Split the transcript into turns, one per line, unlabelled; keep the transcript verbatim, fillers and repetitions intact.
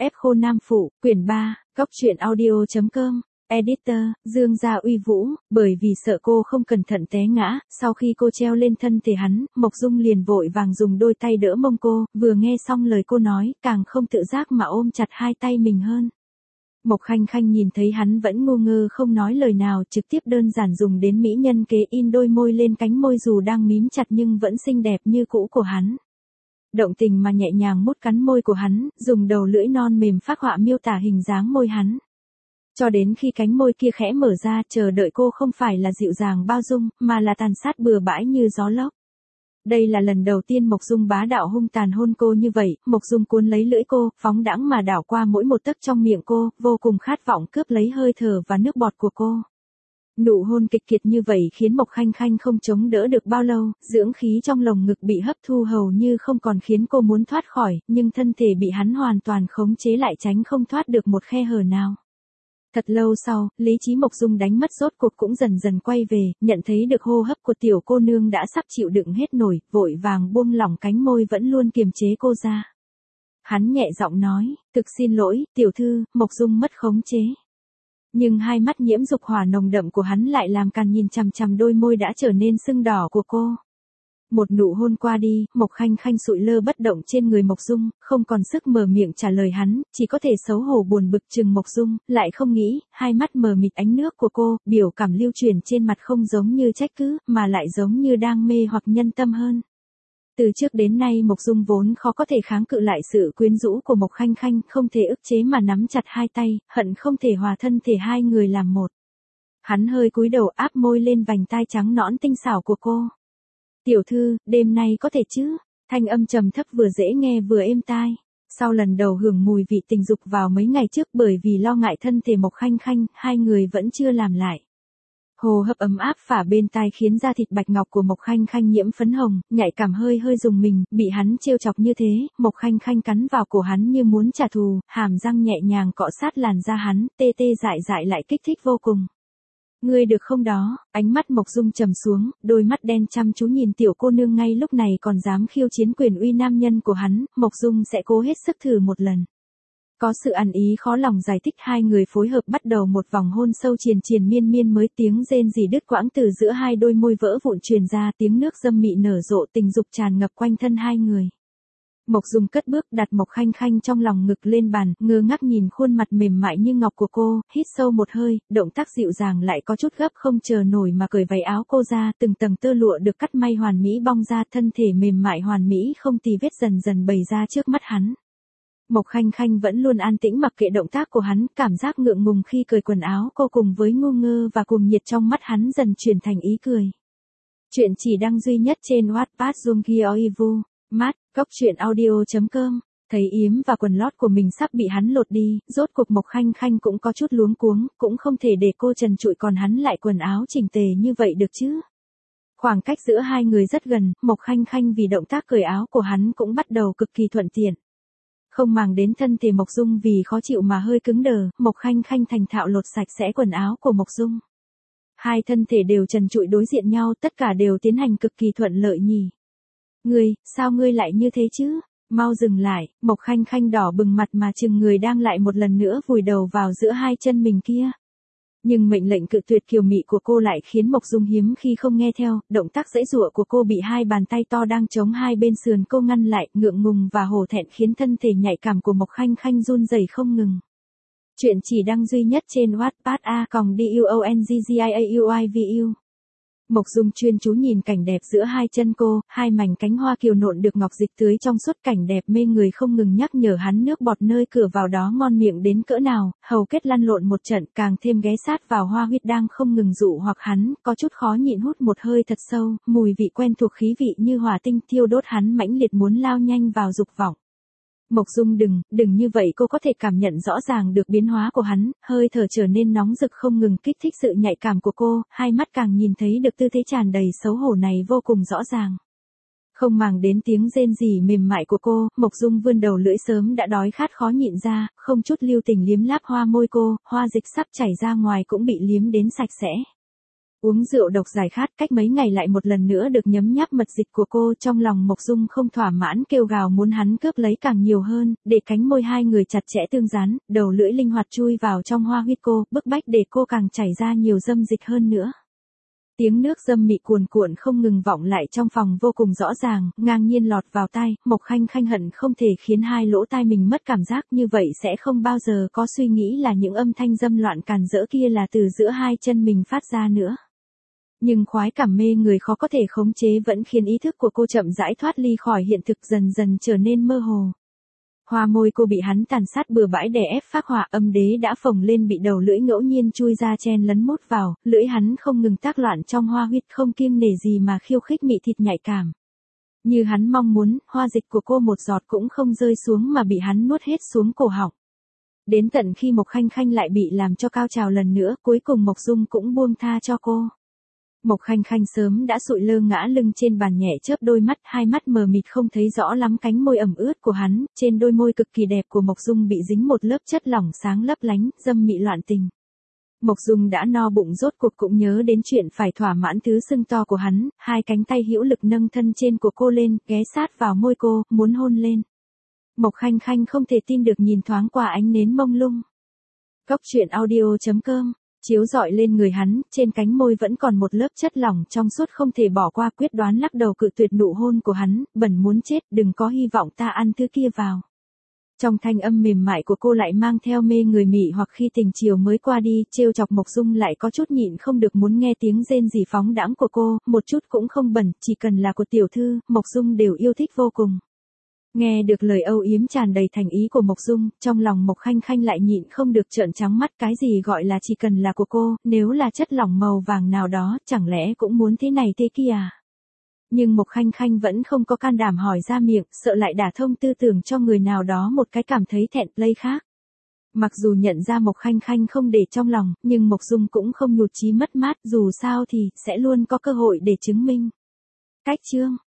ép khô nam phụ, quyển ba, góc truyện audio chấm com. Editor, Dương Gia Uy Vũ, bởi vì sợ cô không cẩn thận té ngã, sau khi cô treo lên thân thể hắn, Mộc Dung liền vội vàng dùng đôi tay đỡ mông cô, vừa nghe xong lời cô nói, càng không tự giác mà ôm chặt hai tay mình hơn. Mộc Khanh Khanh nhìn thấy hắn vẫn ngu ngơ không nói lời nào, trực tiếp đơn giản dùng đến mỹ nhân kế in đôi môi lên cánh môi dù đang mím chặt nhưng vẫn xinh đẹp như cũ của hắn. Động tình mà nhẹ nhàng mút cắn môi của hắn, dùng đầu lưỡi non mềm phác họa miêu tả hình dáng môi hắn. Cho đến khi cánh môi kia khẽ mở ra, chờ đợi cô không phải là dịu dàng bao dung, mà là tàn sát bừa bãi như gió lốc. Đây là lần đầu tiên Mộc Dung bá đạo hung tàn hôn cô như vậy, Mộc Dung cuốn lấy lưỡi cô, phóng đãng mà đảo qua mỗi một tấc trong miệng cô, vô cùng khát vọng cướp lấy hơi thở và nước bọt của cô. Nụ hôn kịch kiệt như vậy khiến Mộc Khanh Khanh không chống đỡ được bao lâu, dưỡng khí trong lồng ngực bị hấp thu hầu như không còn khiến cô muốn thoát khỏi, nhưng thân thể bị hắn hoàn toàn khống chế lại tránh không thoát được một khe hở nào. Thật lâu sau, lý trí Mộc Dung đánh mất rốt cuộc cũng dần dần quay về, nhận thấy được hô hấp của tiểu cô nương đã sắp chịu đựng hết nổi, vội vàng buông lỏng cánh môi vẫn luôn kiềm chế cô ra. Hắn nhẹ giọng nói, thực xin lỗi, tiểu thư, Mộc Dung mất khống chế. Nhưng hai mắt nhiễm dục hỏa nồng đậm của hắn lại làm càng nhìn chằm chằm đôi môi đã trở nên sưng đỏ của cô. Một nụ hôn qua đi, Mộc Khanh Khanh sụi lơ bất động trên người Mộc Dung, không còn sức mở miệng trả lời hắn, chỉ có thể xấu hổ buồn bực chừng Mộc Dung, lại không nghĩ, hai mắt mờ mịt ánh nước của cô, biểu cảm lưu truyền trên mặt không giống như trách cứ, mà lại giống như đang mê hoặc nhân tâm hơn. Từ trước đến nay Mộc Dung vốn khó có thể kháng cự lại sự quyến rũ của Mộc Khanh Khanh, không thể ức chế mà nắm chặt hai tay, hận không thể hòa thân thể hai người làm một. Hắn hơi cúi đầu áp môi lên vành tai trắng nõn tinh xảo của cô. Tiểu thư, đêm nay có thể chứ? Thanh âm trầm thấp vừa dễ nghe vừa êm tai. Sau lần đầu hưởng mùi vị tình dục vào mấy ngày trước bởi vì lo ngại thân thể Mộc Khanh Khanh, hai người vẫn chưa làm lại. Hồ hấp ấm áp phả bên tai khiến da thịt bạch ngọc của Mộc Khanh Khanh nhiễm phấn hồng, nhạy cảm hơi hơi rùng mình, bị hắn trêu chọc như thế, Mộc Khanh Khanh cắn vào cổ hắn như muốn trả thù, hàm răng nhẹ nhàng cọ sát làn da hắn, tê tê dại dại lại kích thích vô cùng. Ngươi được không đó, ánh mắt Mộc Dung trầm xuống, đôi mắt đen chăm chú nhìn tiểu cô nương ngay lúc này còn dám khiêu chiến quyền uy nam nhân của hắn, Mộc Dung sẽ cố hết sức thử một lần. Có sự ăn ý khó lòng giải thích, hai người phối hợp bắt đầu một vòng hôn sâu triền triền miên miên, mới tiếng rên rỉ đứt quãng từ giữa hai đôi môi vỡ vụn truyền ra, tiếng nước dâm mị nở rộ, tình dục tràn ngập quanh thân hai người. Mộc Dung cất bước đặt Mộc Khanh Khanh trong lòng ngực lên bàn, ngơ ngác nhìn khuôn mặt mềm mại như ngọc của cô, hít sâu một hơi, động tác dịu dàng lại có chút gấp không chờ nổi mà cởi váy áo cô ra, từng tầng tơ lụa được cắt may hoàn mỹ bong ra, thân thể mềm mại hoàn mỹ không tì vết dần dần bày ra trước mắt hắn. Mộc Khanh Khanh vẫn luôn an tĩnh mặc kệ động tác của hắn, cảm giác ngượng ngùng khi cởi quần áo cô cùng với ngu ngơ và cuồng nhiệt trong mắt hắn dần chuyển thành ý cười. Chuyện chỉ đăng duy nhất trên Wattpad Jungkyo Ivu. Mát, góc truyện audio chấm com. Thấy yếm và quần lót của mình sắp bị hắn lột đi, rốt cuộc Mộc Khanh Khanh cũng có chút luống cuống, cũng không thể để cô trần trụi còn hắn lại quần áo chỉnh tề như vậy được chứ. Khoảng cách giữa hai người rất gần, Mộc Khanh Khanh vì động tác cởi áo của hắn cũng bắt đầu cực kỳ thuận tiện. Không màng đến thân thể Mộc Dung vì khó chịu mà hơi cứng đờ, Mộc Khanh Khanh thành thạo lột sạch sẽ quần áo của Mộc Dung. Hai thân thể đều trần trụi đối diện nhau, tất cả đều tiến hành cực kỳ thuận lợi nhỉ. Ngươi, sao ngươi lại như thế chứ? Mau dừng lại, Mộc Khanh Khanh đỏ bừng mặt mà chừng người đang lại một lần nữa vùi đầu vào giữa hai chân mình kia. Nhưng mệnh lệnh cự tuyệt kiều mị của cô lại khiến Mộc Dung hiếm khi không nghe theo, động tác giãy giụa của cô bị hai bàn tay to đang chống hai bên sườn cô ngăn lại, ngượng ngùng và hổ thẹn khiến thân thể nhạy cảm của Mộc Khanh Khanh run rẩy không ngừng. Chuyện chỉ đăng duy nhất trên Wattpad a còng duonggiauivu. Mộc Dung chuyên chú nhìn cảnh đẹp giữa hai chân cô, hai mảnh cánh hoa kiều nộn được ngọc dịch tưới trong suốt, cảnh đẹp mê người không ngừng nhắc nhở hắn nước bọt nơi cửa vào đó ngon miệng đến cỡ nào, hầu kết lăn lộn một trận, càng thêm ghé sát vào hoa huyết đang không ngừng dụ hoặc hắn, có chút khó nhịn hút một hơi thật sâu, mùi vị quen thuộc khí vị như hỏa tinh thiêu đốt hắn mãnh liệt muốn lao nhanh vào dục vọng. Mộc Dung đừng, đừng như vậy, cô có thể cảm nhận rõ ràng được biến hóa của hắn, hơi thở trở nên nóng rực không ngừng kích thích sự nhạy cảm của cô, hai mắt càng nhìn thấy được tư thế tràn đầy xấu hổ này vô cùng rõ ràng. Không màng đến tiếng rên rỉ mềm mại của cô, Mộc Dung vươn đầu lưỡi sớm đã đói khát khó nhịn ra, không chút lưu tình liếm láp hoa môi cô, hoa dịch sắp chảy ra ngoài cũng bị liếm đến sạch sẽ. Uống rượu độc giải khát, cách mấy ngày lại một lần nữa được nhấm nháp mật dịch của cô, trong lòng Mộc Dung không thỏa mãn kêu gào muốn hắn cướp lấy càng nhiều hơn, để cánh môi hai người chặt chẽ tương dán, đầu lưỡi linh hoạt chui vào trong hoa huyết cô, bức bách để cô càng chảy ra nhiều dâm dịch hơn nữa. Tiếng nước dâm mị cuồn cuộn không ngừng vọng lại trong phòng vô cùng rõ ràng, ngang nhiên lọt vào tai, Mộc Khanh Khanh hận không thể khiến hai lỗ tai mình mất cảm giác, như vậy sẽ không bao giờ có suy nghĩ là những âm thanh dâm loạn càn rỡ kia là từ giữa hai chân mình phát ra nữa. Nhưng khoái cảm mê người khó có thể khống chế vẫn khiến ý thức của cô chậm rãi thoát ly khỏi hiện thực, dần dần trở nên mơ hồ. Hoa môi cô bị hắn tàn sát bừa bãi đè ép phác họa, âm đế đã phồng lên bị đầu lưỡi ngẫu nhiên chui ra chen lấn mút vào, lưỡi hắn không ngừng tác loạn trong hoa huyết, không kiêng nể gì mà khiêu khích mị thịt nhạy cảm. Như hắn mong muốn, hoa dịch của cô một giọt cũng không rơi xuống mà bị hắn nuốt hết xuống cổ họng. Đến tận khi Mộc Khanh Khanh lại bị làm cho cao trào lần nữa, cuối cùng Mộc Dung cũng buông tha cho cô. Mộc Khanh Khanh sớm đã sụi lơ ngã lưng trên bàn, nhẹ chớp đôi mắt, hai mắt mờ mịt không thấy rõ lắm cánh môi ẩm ướt của hắn, trên đôi môi cực kỳ đẹp của Mộc Dung bị dính một lớp chất lỏng sáng lấp lánh, dâm mị loạn tình. Mộc Dung đã no bụng rốt cuộc cũng nhớ đến chuyện phải thỏa mãn thứ sưng to của hắn, hai cánh tay hữu lực nâng thân trên của cô lên, ghé sát vào môi cô, muốn hôn lên. Mộc Khanh Khanh không thể tin được nhìn thoáng qua ánh nến mông lung. Cốc truyện audio chấm com chiếu rọi lên người hắn, trên cánh môi vẫn còn một lớp chất lỏng trong suốt không thể bỏ qua, quyết đoán lắc đầu cự tuyệt nụ hôn của hắn, bẩn muốn chết, đừng có hy vọng ta ăn thứ kia vào. Trong thanh âm mềm mại của cô lại mang theo mê người mị hoặc khi tình chiều mới qua đi, trêu chọc Mộc Dung lại có chút nhịn không được muốn nghe tiếng rên rỉ phóng đãng của cô, một chút cũng không bẩn, chỉ cần là của tiểu thư, Mộc Dung đều yêu thích vô cùng. Nghe được lời âu yếm tràn đầy thành ý của Mộc Dung, trong lòng Mộc Khanh Khanh lại nhịn không được trợn trắng mắt, cái gì gọi là chỉ cần là của cô, nếu là chất lỏng màu vàng nào đó, chẳng lẽ cũng muốn thế này thế kia à? Nhưng Mộc Khanh Khanh vẫn không có can đảm hỏi ra miệng, sợ lại đả thông tư tưởng cho người nào đó một cái cảm thấy thẹn lây khác. Mặc dù nhận ra Mộc Khanh Khanh không để trong lòng, nhưng Mộc Dung cũng không nhụt chí mất mát, dù sao thì sẽ luôn có cơ hội để chứng minh. Cách chương